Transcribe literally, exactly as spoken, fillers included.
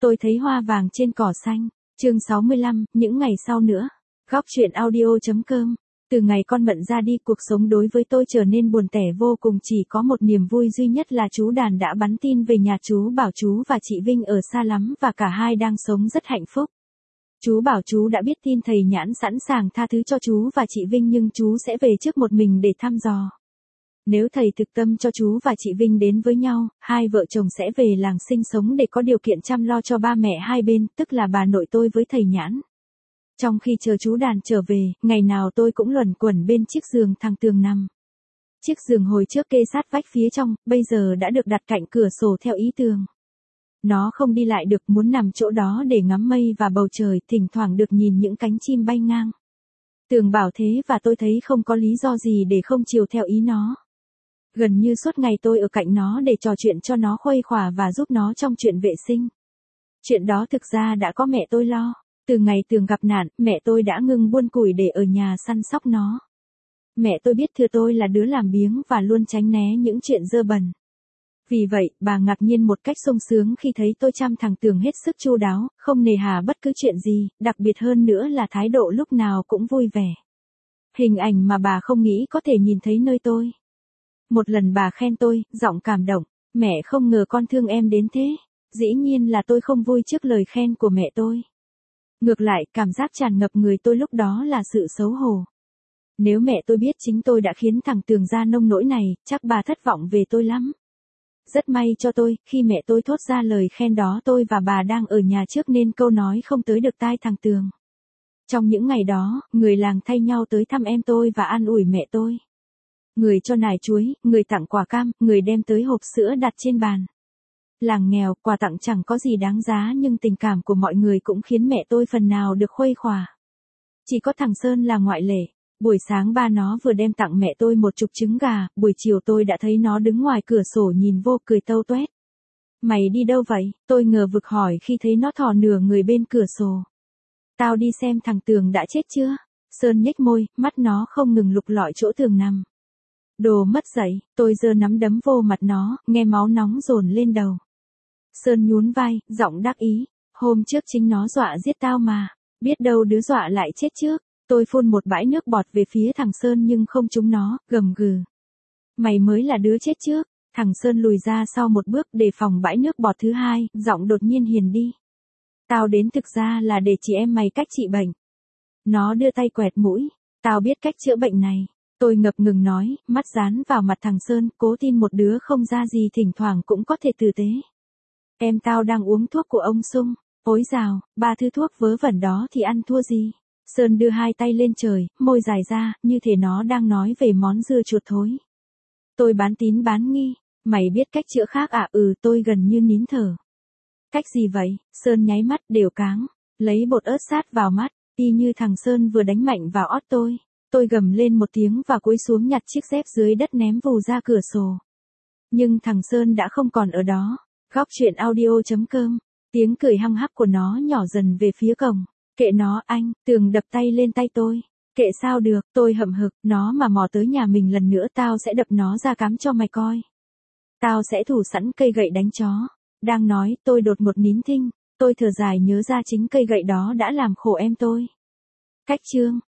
Tôi thấy hoa vàng trên cỏ xanh. Chương sáu mươi lăm, những ngày sau nữa. Góc truyện audio.com. Từ ngày con Mận ra đi, cuộc sống đối với tôi trở nên buồn tẻ vô cùng, chỉ có một niềm vui duy nhất là chú Đàn đã bắn tin về nhà chú bảo chú và chị Vinh ở xa lắm và cả hai đang sống rất hạnh phúc. Chú bảo chú đã biết tin thầy Nhãn sẵn sàng tha thứ cho chú và chị Vinh nhưng chú sẽ về trước một mình để thăm dò. Nếu thầy thực tâm cho chú và chị Vinh đến với nhau, hai vợ chồng sẽ về làng sinh sống để có điều kiện chăm lo cho ba mẹ hai bên, tức là bà nội tôi với thầy Nhãn. Trong khi chờ chú Đàn trở về, ngày nào tôi cũng luẩn quẩn bên chiếc giường thằng Tường nằm. Chiếc giường hồi trước kê sát vách phía trong, bây giờ đã được đặt cạnh cửa sổ theo ý Tường. Nó không đi lại được, muốn nằm chỗ đó để ngắm mây và bầu trời, thỉnh thoảng được nhìn những cánh chim bay ngang. Tường bảo thế và tôi thấy không có lý do gì để không chiều theo ý nó. Gần như suốt ngày tôi ở cạnh nó để trò chuyện cho nó khuây khỏa và giúp nó trong chuyện vệ sinh. Chuyện đó thực ra đã có mẹ tôi lo. Từ ngày Tường gặp nạn, mẹ tôi đã ngừng buôn củi để ở nhà săn sóc nó. Mẹ tôi biết thừa tôi là đứa làm biếng và luôn tránh né những chuyện dơ bẩn. Vì vậy, bà ngạc nhiên một cách sung sướng khi thấy tôi chăm thằng Tường hết sức chu đáo, không nề hà bất cứ chuyện gì, đặc biệt hơn nữa là thái độ lúc nào cũng vui vẻ. Hình ảnh mà bà không nghĩ có thể nhìn thấy nơi tôi. Một lần bà khen tôi, giọng cảm động, mẹ không ngờ con thương em đến thế. Dĩ nhiên là tôi không vui trước lời khen của mẹ tôi. Ngược lại, cảm giác tràn ngập người tôi lúc đó là sự xấu hổ. Nếu mẹ tôi biết chính tôi đã khiến thằng Tường ra nông nỗi này, chắc bà thất vọng về tôi lắm. Rất may cho tôi, khi mẹ tôi thốt ra lời khen đó tôi và bà đang ở nhà trước nên câu nói không tới được tai thằng Tường. Trong những ngày đó, người làng thay nhau tới thăm em tôi và an ủi mẹ tôi. Người cho nải chuối, người tặng quả cam, người đem tới hộp sữa đặt trên bàn. Làng nghèo, quà tặng chẳng có gì đáng giá nhưng tình cảm của mọi người cũng khiến mẹ tôi phần nào được khuây khỏa. Chỉ có thằng Sơn là ngoại lệ. Buổi sáng ba nó vừa đem tặng mẹ tôi một chục trứng gà, buổi chiều tôi đã thấy nó đứng ngoài cửa sổ nhìn vô cười tâu toét. Mày đi đâu vậy? Tôi ngờ vực hỏi khi thấy nó thò nửa người bên cửa sổ. Tao đi xem thằng Tường đã chết chưa? Sơn nhếch môi, mắt nó không ngừng lục lọi chỗ Tường nằm. Đồ mất dạy, tôi giơ nắm đấm vô mặt nó, nghe máu nóng dồn lên đầu. Sơn nhún vai, giọng đắc ý, hôm trước chính nó dọa giết tao mà, biết đâu đứa dọa lại chết trước. Tôi phun một bãi nước bọt về phía thằng Sơn nhưng không trúng nó, gầm gừ. Mày mới là đứa chết trước. Thằng Sơn lùi ra sau một bước để phòng bãi nước bọt thứ hai, giọng đột nhiên hiền đi. Tao đến thực ra là để chỉ em mày cách trị bệnh. Nó đưa tay quẹt mũi. Tao biết cách chữa bệnh này. Tôi ngập ngừng nói, mắt dán vào mặt thằng Sơn, cố tin một đứa không ra gì thỉnh thoảng cũng có thể tử tế. Em tao đang uống thuốc của ông Sung. Ối dào, ba thứ thuốc vớ vẩn đó thì ăn thua gì. Sơn đưa hai tay lên trời, môi dài ra, như thể nó đang nói về món dưa chuột thối. Tôi bán tín bán nghi, mày biết cách chữa khác à? Ừ, tôi gần như nín thở. Cách gì vậy? Sơn nháy mắt đều cáng, lấy bột ớt sát vào mắt, y như thằng Sơn vừa đánh mạnh vào ót tôi. Tôi gầm lên một tiếng và cúi xuống nhặt chiếc dép dưới đất ném vù ra cửa sổ. Nhưng thằng Sơn đã không còn ở đó. Góc truyện audio.com, tiếng cười hăng hắc của nó nhỏ dần về phía cổng. Kệ nó anh, Tường đập tay lên tay tôi. Kệ sao được, tôi hậm hực, nó mà mò tới nhà mình lần nữa tao sẽ đập nó ra cám cho mày coi. Tao sẽ thủ sẵn cây gậy đánh chó. Đang nói, tôi đột ngột nín thinh, tôi thở dài nhớ ra chính cây gậy đó đã làm khổ em tôi. Cách chương.